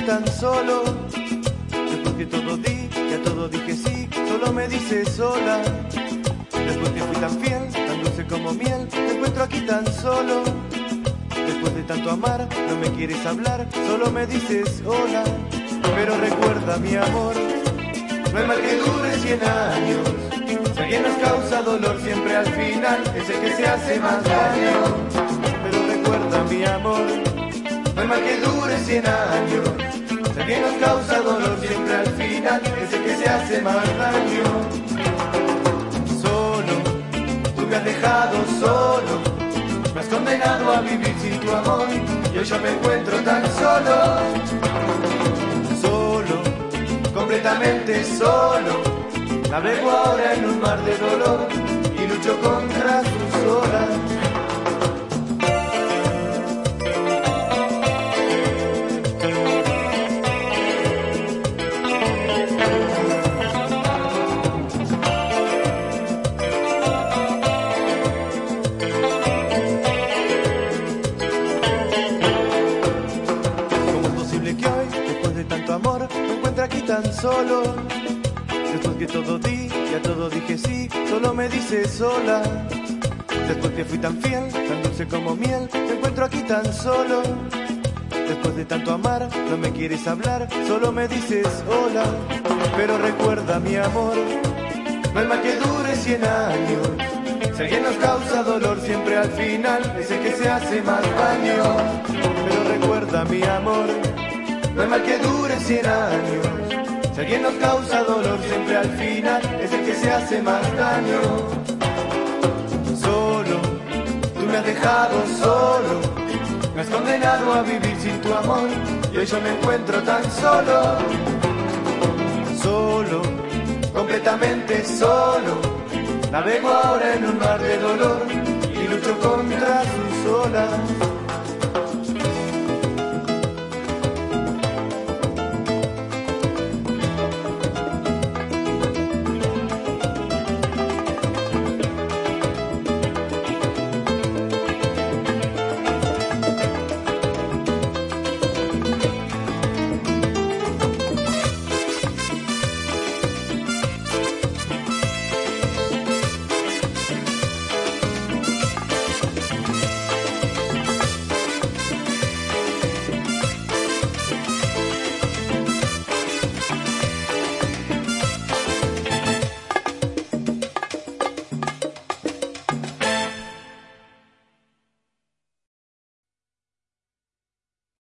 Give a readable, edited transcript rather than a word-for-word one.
tan solo. Después que todo di, que a todo dije sí, solo me dices sola. Después que fui tan fiel, tan dulce como miel, me encuentro aquí tan solo. Después de tanto amar, no me quieres hablar, solo me dices hola. Pero recuerda mi amor, no hay mal que dure 100 años. Si alguien nos causa dolor, siempre al final es el que se hace más daño. Pero recuerda mi amor, no hay mal que dure 100 años. Si alguien nos causa dolor, siempre al final es el que se hace más daño. Solo, tú me has dejado solo, me has condenado a vivir sin tu amor, y hoy yo me encuentro tan solo. Solo, completamente solo, navego ahora en un mar de dolor y lucho contra sus olas. Aquí tan solo, después que todo di y a todo dije sí, solo me dices sola. Después que fui tan fiel, tan dulce como miel, me encuentro aquí tan solo. Después de tanto amar, no me quieres hablar, solo me dices hola. Pero recuerda mi amor, no hay mal que dure 100 años. Si alguien nos causa dolor, siempre al final es el que se hace más daño. Pero recuerda mi amor, no hay mal que dure 100 años. Si alguien nos causa dolor, siempre al final es el que se hace más daño. Solo, tú me has dejado solo, me has condenado a vivir sin tu amor, y hoy yo me encuentro tan solo. Solo, completamente solo, navego ahora en un mar de